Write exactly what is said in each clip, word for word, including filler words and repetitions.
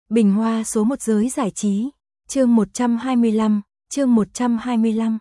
Bình Hoa số một giới giải trí, chương một trăm hai mươi lăm, chương một trăm hai mươi lăm.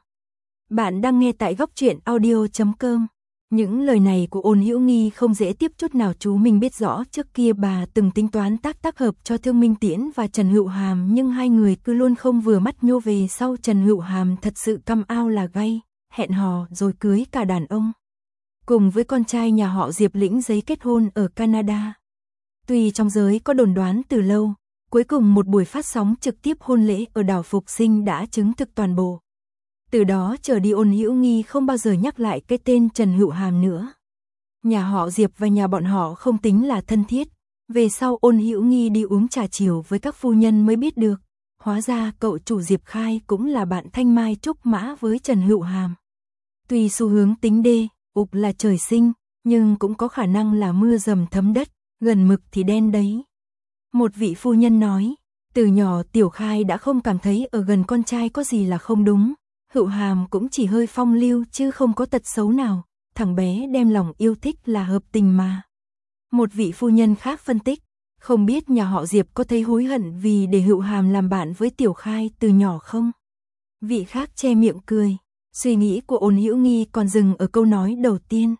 Bạn đang nghe tại góc truyện audio chấm com. Những lời này của Ôn Hữu Nghi không dễ tiếp chút nào, chú mình biết rõ trước kia bà từng tính toán tác tác hợp cho Thương Minh Tiễn và Trần Hữu Hàm, nhưng hai người cứ luôn không vừa mắt, nhô về sau Trần Hữu Hàm thật sự căm ao là gay, hẹn hò rồi cưới cả đàn ông. Cùng với con trai nhà họ Diệp lĩnh giấy kết hôn ở Canada. Tuy trong giới có đồn đoán từ lâu, cuối cùng một buổi phát sóng trực tiếp hôn lễ ở đảo Phục Sinh đã chứng thực toàn bộ. Từ đó trở đi Ôn Hữu Nghi không bao giờ nhắc lại cái tên Trần Hữu Hàm nữa. Nhà họ Diệp và nhà bọn họ không tính là thân thiết. Về sau Ôn Hữu Nghi đi uống trà chiều với các phu nhân mới biết được. Hóa ra cậu chủ Diệp Khai cũng là bạn thanh mai trúc mã với Trần Hữu Hàm. Tuy xu hướng tính đê, ục là trời sinh, nhưng cũng có khả năng là mưa dầm thấm đất, gần mực thì đen đấy. Một vị phu nhân nói, từ nhỏ Tiểu Khai đã không cảm thấy ở gần con trai có gì là không đúng. Hữu Hàm cũng chỉ hơi phong lưu chứ không có tật xấu nào, thằng bé đem lòng yêu thích là hợp tình mà. Một vị phu nhân khác phân tích, không biết nhà họ Diệp có thấy hối hận vì để Hữu Hàm làm bạn với Tiểu Khai từ nhỏ không? Vị khác che miệng cười, suy nghĩ của Ôn Hữu Nghi còn dừng ở câu nói đầu tiên.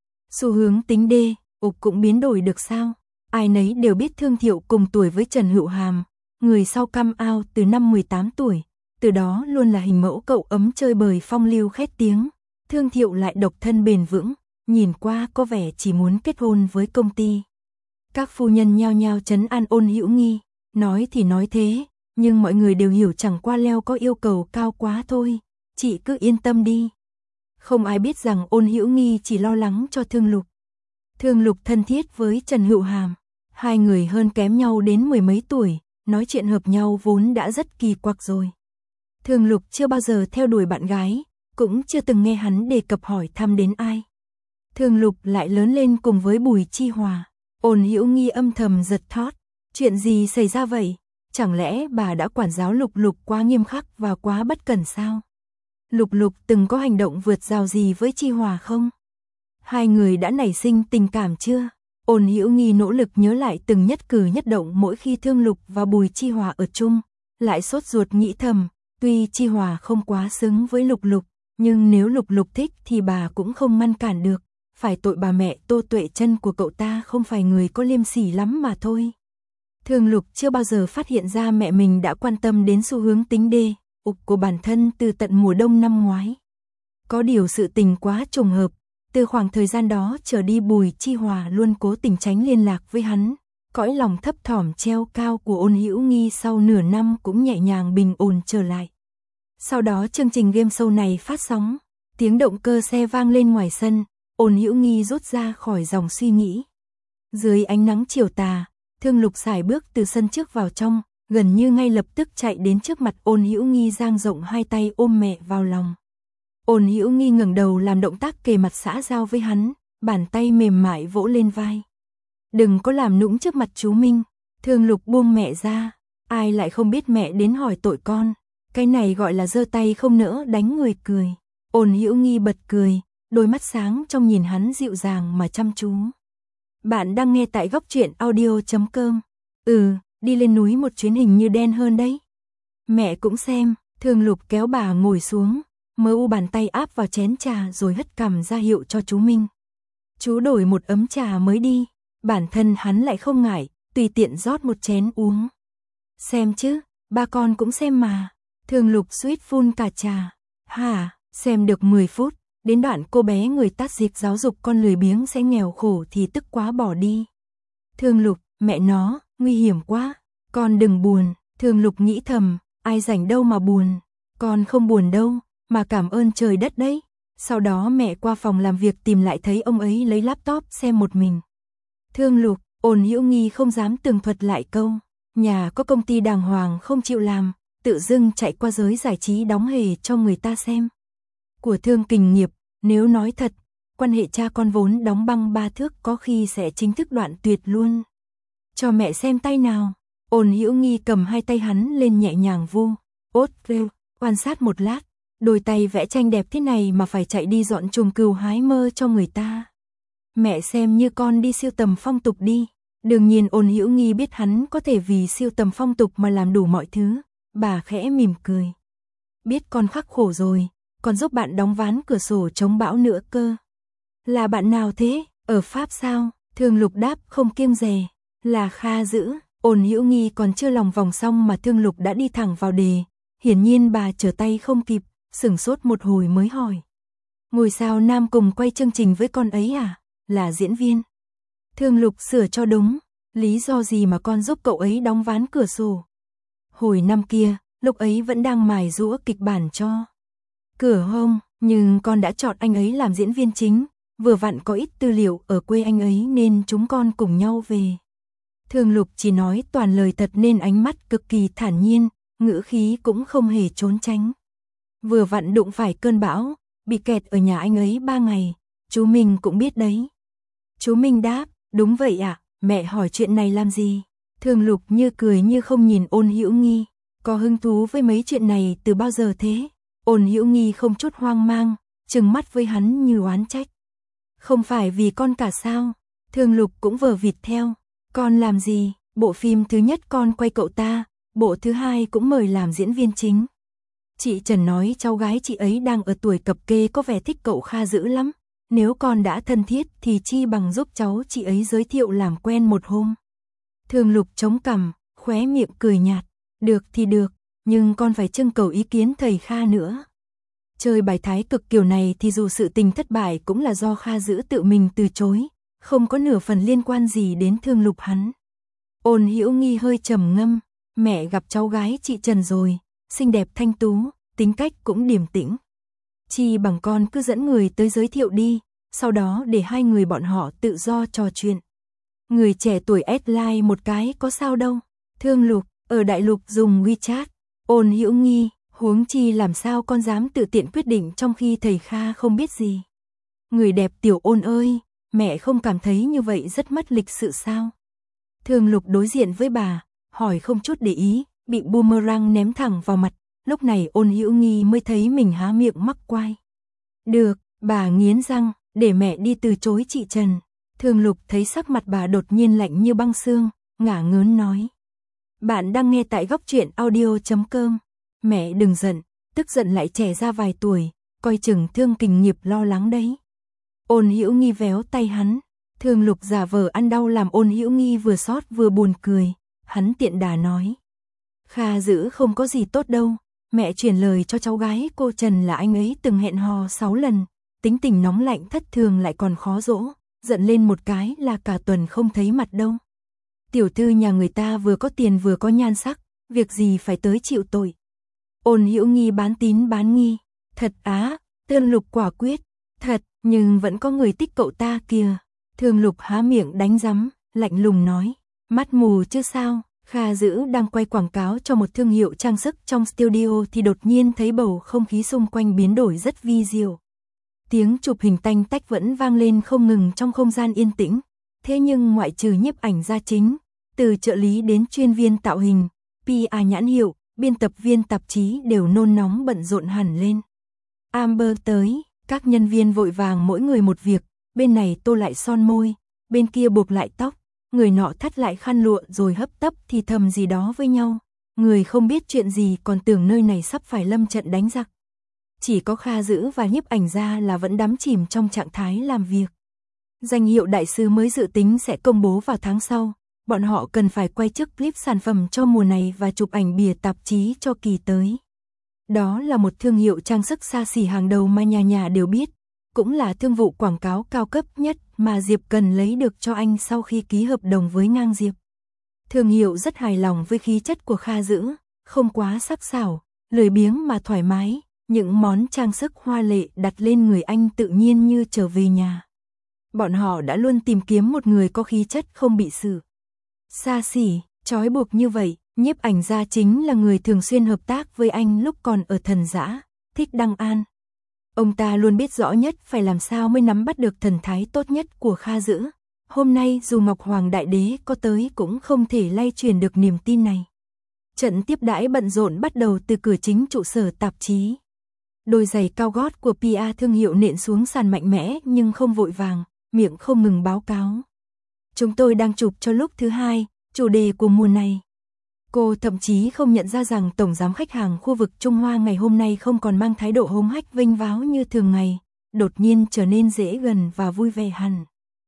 Xu hướng tính đê, ục cũng biến đổi được sao? Ai nấy đều biết Thương Thiệu cùng tuổi với Trần Hữu Hàm, người sau căm ao từ năm mười tám tuổi. Từ đó luôn là hình mẫu cậu ấm chơi bời phong lưu khét tiếng. Thương Thiệu lại độc thân bền vững, nhìn qua có vẻ chỉ muốn kết hôn với công ty. Các phu nhân nhao nhao trấn an Ôn Hữu Nghi, nói thì nói thế, nhưng mọi người đều hiểu chẳng qua Leo có yêu cầu cao quá thôi, chị cứ yên tâm đi. Không ai biết rằng Ôn Hữu Nghi chỉ lo lắng cho Thương Lục. Thương Lục thân thiết với Trần Hữu Hàm, hai người hơn kém nhau đến mười mấy tuổi, nói chuyện hợp nhau vốn đã rất kỳ quặc rồi. Thương Lục chưa bao giờ theo đuổi bạn gái, cũng chưa từng nghe hắn đề cập hỏi thăm đến ai. Thương Lục lại lớn lên cùng với Bùi Chi Hòa. Ôn Hữu Nghi âm thầm giật thót, chuyện gì xảy ra vậy? Chẳng lẽ bà đã quản giáo Lục Lục quá nghiêm khắc và quá bất cẩn sao? Lục Lục từng có hành động vượt rào gì với Chi Hòa không? Hai người đã nảy sinh tình cảm chưa? Ôn Hữu Nghi nỗ lực nhớ lại từng nhất cử nhất động mỗi khi Thương Lục và Bùi Chi Hòa ở chung, lại sốt ruột nghĩ thầm. Tuy Chi Hòa không quá xứng với Lục Lục, nhưng nếu Lục Lục thích thì bà cũng không ngăn cản được. Phải tội bà mẹ Tô Tuệ Chân của cậu ta không phải người có liêm sỉ lắm mà thôi. Thương Lục chưa bao giờ phát hiện ra mẹ mình đã quan tâm đến xu hướng tính đê, ục của bản thân từ tận mùa đông năm ngoái. Có điều sự tình quá trùng hợp, từ khoảng thời gian đó trở đi Bùi Chi Hòa luôn cố tình tránh liên lạc với hắn. Cõi lòng thấp thỏm treo cao của Ôn Hữu Nghi sau nửa năm cũng nhẹ nhàng bình ổn trở lại. Sau đó chương trình game show này phát sóng, tiếng động cơ xe vang lên ngoài sân, Ôn Hữu Nghi rút ra khỏi dòng suy nghĩ. Dưới ánh nắng chiều tà, Thương Lục sải bước từ sân trước vào trong, gần như ngay lập tức chạy đến trước mặt Ôn Hữu Nghi, dang rộng hai tay ôm mẹ vào lòng. Ôn Hữu Nghi ngẩng đầu làm động tác kề mặt xã giao với hắn, bàn tay mềm mại vỗ lên vai. Đừng có làm nũng trước mặt chú Minh. Thương Lục buông mẹ ra, ai lại không biết mẹ đến hỏi tội con. Cái này gọi là giơ tay không nỡ đánh người cười. Ôn Hữu Nghi bật cười, đôi mắt sáng trong nhìn hắn dịu dàng mà chăm chú. Bạn đang nghe tại góc truyện audio chấm com. Ừ, đi lên núi một chuyến hình như đen hơn đấy. Mẹ cũng xem. Thương Lục kéo bà ngồi xuống, mơ u bàn tay áp vào chén trà rồi hất cằm ra hiệu cho chú Minh. Chú đổi một ấm trà mới đi. Bản thân hắn lại không ngại, tùy tiện rót một chén uống. Xem chứ, ba con cũng xem mà. Thương Lục suýt phun cả trà. Hả, xem được mười phút, đến đoạn cô bé người tát diệt giáo dục con lười biếng sẽ nghèo khổ thì tức quá bỏ đi. Thương Lục, mẹ nó, nguy hiểm quá. Con đừng buồn. Thương Lục nghĩ thầm, ai rảnh đâu mà buồn. Con không buồn đâu, mà cảm ơn trời đất đấy. Sau đó mẹ qua phòng làm việc tìm lại thấy ông ấy lấy laptop xem một mình. Thương Lục, Ôn Hữu Nghi không dám tường thuật lại câu. Nhà có công ty đàng hoàng không chịu làm, tự dưng chạy qua giới giải trí đóng hề cho người ta xem. Của Thương Kình Nghiệp, nếu nói thật, quan hệ cha con vốn đóng băng ba thước có khi sẽ chính thức đoạn tuyệt luôn. Cho mẹ xem tay nào. Ôn Hữu Nghi cầm hai tay hắn lên nhẹ nhàng vu. Ốt rêu, quan sát một lát, đôi tay vẽ tranh đẹp thế này mà phải chạy đi dọn chùm cừu hái mơ cho người ta. Mẹ xem như con đi siêu tầm phong tục đi. Đương nhiên Ôn Hữu Nghi biết hắn có thể vì siêu tầm phong tục mà làm đủ mọi thứ, bà khẽ mỉm cười. Biết con khắc khổ rồi, còn giúp bạn đóng ván cửa sổ chống bão nữa cơ. Là bạn nào thế, ở Pháp sao? Thương Lục đáp không kiêng dè. Là Kha Dữ. Ôn Hữu Nghi còn chưa lòng vòng xong mà Thương Lục đã đi thẳng vào đề. Hiển nhiên bà trở tay không kịp, sửng sốt một hồi mới hỏi. Ngôi sao nam cùng quay chương trình với con ấy à? Là diễn viên. Thương Lục sửa cho đúng. Lý do gì mà con giúp cậu ấy đóng ván cửa sổ? Hồi năm kia, lúc ấy vẫn đang mài giũa kịch bản cho Cửa Hông, nhưng con đã chọn anh ấy làm diễn viên chính. Vừa vặn có ít tư liệu ở quê anh ấy nên chúng con cùng nhau về. Thương Lục chỉ nói toàn lời thật nên ánh mắt cực kỳ thản nhiên, ngữ khí cũng không hề trốn tránh. Vừa vặn đụng phải cơn bão, bị kẹt ở nhà anh ấy ba ngày, chú Minh cũng biết đấy. Chú Minh đáp, đúng vậy ạ, à, mẹ hỏi chuyện này làm gì? Thương Lục như cười như không nhìn Ôn Hữu Nghi, có hứng thú với mấy chuyện này từ bao giờ thế? Ôn Hữu Nghi không chút hoang mang, trừng mắt với hắn như oán trách. Không phải vì con cả sao? Thương Lục cũng vờ vịt theo. Con làm gì? Bộ phim thứ nhất con quay cậu ta, bộ thứ hai cũng mời làm diễn viên chính. Chị Trần nói cháu gái chị ấy đang ở tuổi cập kê có vẻ thích cậu Kha Dữ lắm. Nếu con đã thân thiết thì chi bằng giúp cháu chị ấy giới thiệu làm quen một hôm. Thương Lục chống cằm, khóe miệng cười nhạt. Được thì được, nhưng con phải trưng cầu ý kiến thầy Kha nữa. Chơi bài thái cực kiểu này thì dù sự tình thất bại cũng là do Kha Dữ tự mình từ chối, không có nửa phần liên quan gì đến Thương Lục hắn. Ôn Hữu Nghi hơi trầm ngâm, mẹ gặp cháu gái chị Trần rồi, xinh đẹp thanh tú, tính cách cũng điềm tĩnh. Chi bằng con cứ dẫn người tới giới thiệu đi, sau đó để hai người bọn họ tự do trò chuyện. Người trẻ tuổi add like một cái có sao đâu. Thương Lục, ở Đại Lục dùng WeChat. Ôn Hữu Nghi, huống chi làm sao con dám tự tiện quyết định trong khi thầy Kha không biết gì. Người đẹp Tiểu Ôn ơi, mẹ không cảm thấy như vậy rất mất lịch sự sao? Thương Lục đối diện với bà, hỏi không chút để ý, bị boomerang ném thẳng vào mặt, lúc này Ôn Hữu Nghi mới thấy mình há miệng mắc quai. Được, bà nghiến răng, để mẹ đi từ chối chị Trần. Thương Lục thấy sắc mặt bà đột nhiên lạnh như băng xương, ngả ngớn nói. Bạn đang nghe tại góc truyện audio chấm com. Mẹ đừng giận, tức giận lại trẻ ra vài tuổi, coi chừng Thương Kình Nghiệp lo lắng đấy. Ôn Hữu Nghi véo tay hắn, Thương Lục giả vờ ăn đau làm Ôn Hữu Nghi vừa xót vừa buồn cười, hắn tiện đà nói. Kha Dữ không có gì tốt đâu, mẹ truyền lời cho cháu gái cô Trần là anh ấy từng hẹn hò sáu lần, tính tình nóng lạnh thất thường lại còn khó dỗ, giận lên một cái là cả tuần không thấy mặt đâu. Tiểu thư nhà người ta vừa có tiền vừa có nhan sắc, việc gì phải tới chịu tội. Ôn Hữu Nghi bán tín bán nghi, thật á, Thương Lục quả quyết, thật, nhưng vẫn có người thích cậu ta kìa. Thương Lục há miệng đánh rắm, lạnh lùng nói, mắt mù chứ sao. Kha Dữ đang quay quảng cáo cho một thương hiệu trang sức trong studio thì đột nhiên thấy bầu không khí xung quanh biến đổi rất vi diệu. Tiếng chụp hình tanh tách vẫn vang lên không ngừng trong không gian yên tĩnh, thế nhưng ngoại trừ nhiếp ảnh gia chính, từ trợ lý đến chuyên viên tạo hình, pê e nhãn hiệu, biên tập viên tạp chí đều nôn nóng bận rộn hẳn lên. Amber tới, các nhân viên vội vàng mỗi người một việc, bên này tô lại son môi, bên kia buộc lại tóc, người nọ thắt lại khăn lụa rồi hấp tấp thì thầm gì đó với nhau, người không biết chuyện gì còn tưởng nơi này sắp phải lâm trận đánh giặc. Chỉ có Kha Dữ và nhiếp ảnh gia là vẫn đắm chìm trong trạng thái làm việc. Danh hiệu đại sứ mới dự tính sẽ công bố vào tháng sau, bọn họ cần phải quay chiếc clip sản phẩm cho mùa này và chụp ảnh bìa tạp chí cho kỳ tới. Đó là một thương hiệu trang sức xa xỉ hàng đầu mà nhà nhà đều biết, cũng là thương vụ quảng cáo cao cấp nhất mà Diệp Cần lấy được cho anh sau khi ký hợp đồng với Ngang Diệp. Thương hiệu rất hài lòng với khí chất của Kha Dữ, không quá sắc sảo, lười biếng mà thoải mái, những món trang sức hoa lệ đặt lên người anh tự nhiên như trở về nhà. Bọn họ đã luôn tìm kiếm một người có khí chất không bị xử xa xỉ, trói buộc như vậy. Nhiếp ảnh gia chính là người thường xuyên hợp tác với anh lúc còn ở Thần Dã, Thích Đăng An. Ông ta luôn biết rõ nhất phải làm sao mới nắm bắt được thần thái tốt nhất của Kha Dữ. Hôm nay dù Ngọc Hoàng Đại Đế có tới cũng không thể lay truyền được niềm tin này. Trận tiếp đãi bận rộn bắt đầu từ cửa chính trụ sở tạp chí. Đôi giày cao gót của pê e thương hiệu nện xuống sàn mạnh mẽ nhưng không vội vàng, miệng không ngừng báo cáo. chúng tôi đang chụp cho lúc thứ hai, chủ đề của mùa này. Cô thậm chí không nhận ra rằng tổng giám khách hàng khu vực Trung Hoa ngày hôm nay không còn mang thái độ hống hách vênh váo như thường ngày, đột nhiên trở nên dễ gần và vui vẻ hẳn.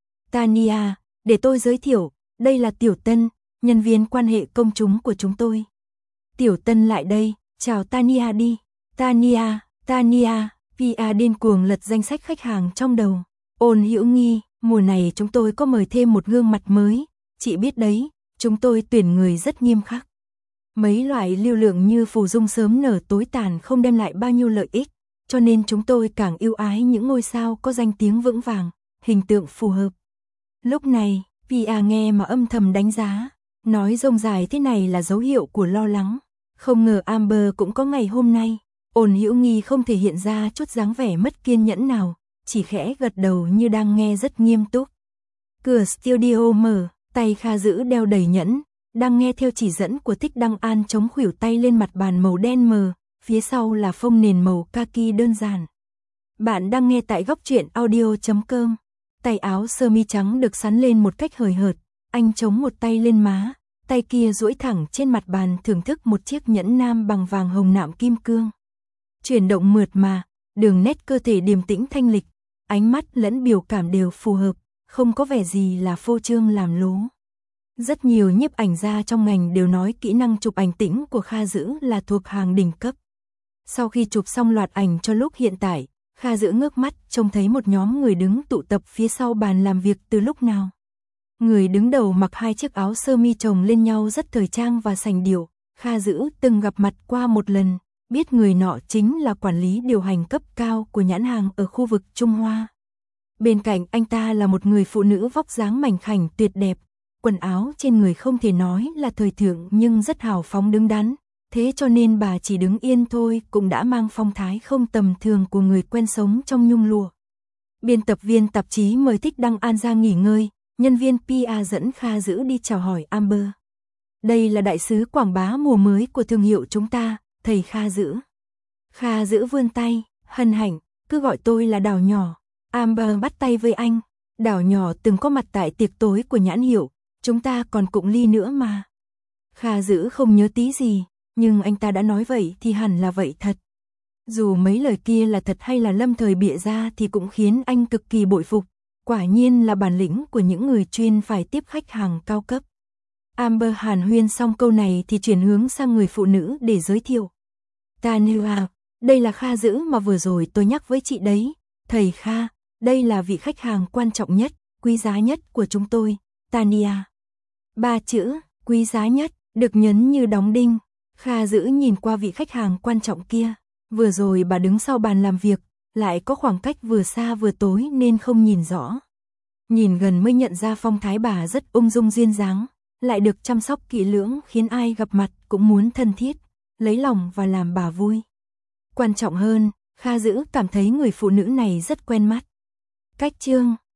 Tania, để tôi giới thiệu, đây là Tiểu Tân, nhân viên quan hệ công chúng của chúng tôi. Tiểu Tân lại đây, chào Tania đi. Tania, Tania, Pia điên cuồng lật danh sách khách hàng trong đầu. Ôn Hữu Nghi, mùa này chúng tôi có mời thêm một gương mặt mới, chị biết đấy, chúng tôi tuyển người rất nghiêm khắc. Mấy loại lưu lượng như phù dung sớm nở tối tàn không đem lại bao nhiêu lợi ích, cho nên chúng tôi càng yêu ái những ngôi sao có danh tiếng vững vàng, hình tượng phù hợp. Lúc này, Pia nghe mà âm thầm đánh giá, nói rông dài thế này là dấu hiệu của lo lắng. Không ngờ Amber cũng có ngày hôm nay. Ôn Hữu Nghi không thể hiện ra chút dáng vẻ mất kiên nhẫn nào, chỉ khẽ gật đầu như đang nghe rất nghiêm túc. Cửa studio mở, tay Kha Dữ đeo đầy nhẫn, đang nghe theo chỉ dẫn của Thích Đăng An chống khuỷu tay lên mặt bàn màu đen mờ, phía sau là phông nền màu kaki đơn giản. Bạn đang nghe tại góc truyện audio chấm com. Tay áo sơ mi trắng được sắn lên một cách hời hợt, anh chống một tay lên má, tay kia duỗi thẳng trên mặt bàn thưởng thức một chiếc nhẫn nam bằng vàng hồng nạm kim cương. Chuyển động mượt mà, đường nét cơ thể điềm tĩnh thanh lịch, ánh mắt lẫn biểu cảm đều phù hợp, không có vẻ gì là phô trương làm lố. Rất nhiều nhiếp ảnh gia trong ngành đều nói kỹ năng chụp ảnh tĩnh của Kha Dữ là thuộc hàng đỉnh cấp. Sau khi chụp xong loạt ảnh cho lúc hiện tại, Kha Dữ ngước mắt trông thấy một nhóm người đứng tụ tập phía sau bàn làm việc từ lúc nào. Người đứng đầu mặc hai chiếc áo sơ mi chồng lên nhau rất thời trang và sành điệu. Kha Dữ từng gặp mặt qua một lần, biết người nọ chính là quản lý điều hành cấp cao của nhãn hàng ở khu vực Trung Hoa. Bên cạnh anh ta là một người phụ nữ vóc dáng mảnh khảnh tuyệt đẹp, quần áo trên người không thể nói là thời thượng nhưng rất hào phóng đứng đắn, thế cho nên bà chỉ đứng yên thôi cũng đã mang phong thái không tầm thường của người quen sống trong nhung lụa. Biên tập viên tạp chí mời Thích Đăng An ra nghỉ ngơi, nhân viên pê e dẫn Kha Dữ đi chào hỏi Amber. Đây là đại sứ quảng bá mùa mới của thương hiệu chúng ta, thầy Kha Dữ. Kha Dữ vươn tay, hân hạnh, cứ gọi tôi là Đào nhỏ. Amber bắt tay với anh, Đào nhỏ từng có mặt tại tiệc tối của nhãn hiệu, chúng ta còn cụng ly nữa mà. Kha Dữ không nhớ tí gì, nhưng anh ta đã nói vậy thì hẳn là vậy thật. Dù mấy lời kia là thật hay là lâm thời bịa ra thì cũng khiến anh cực kỳ bội phục, quả nhiên là bản lĩnh của những người chuyên phải tiếp khách hàng cao cấp. Amber hàn huyên xong câu này thì chuyển hướng sang người phụ nữ để giới thiệu. Tania, đây là Kha Dữ mà vừa rồi tôi nhắc với chị đấy, thầy Kha, đây là vị khách hàng quan trọng nhất, quý giá nhất của chúng tôi, Tania. Ba chữ, quý giá nhất, được nhấn như đóng đinh. Kha Dữ nhìn qua vị khách hàng quan trọng kia, vừa rồi bà đứng sau bàn làm việc, lại có khoảng cách vừa xa vừa tối nên không nhìn rõ. Nhìn gần mới nhận ra phong thái bà rất ung dung duyên dáng, lại được chăm sóc kỹ lưỡng khiến ai gặp mặt cũng muốn thân thiết, lấy lòng và làm bà vui. Quan trọng hơn, Kha Dữ cảm thấy người phụ nữ này rất quen mắt. Cách chương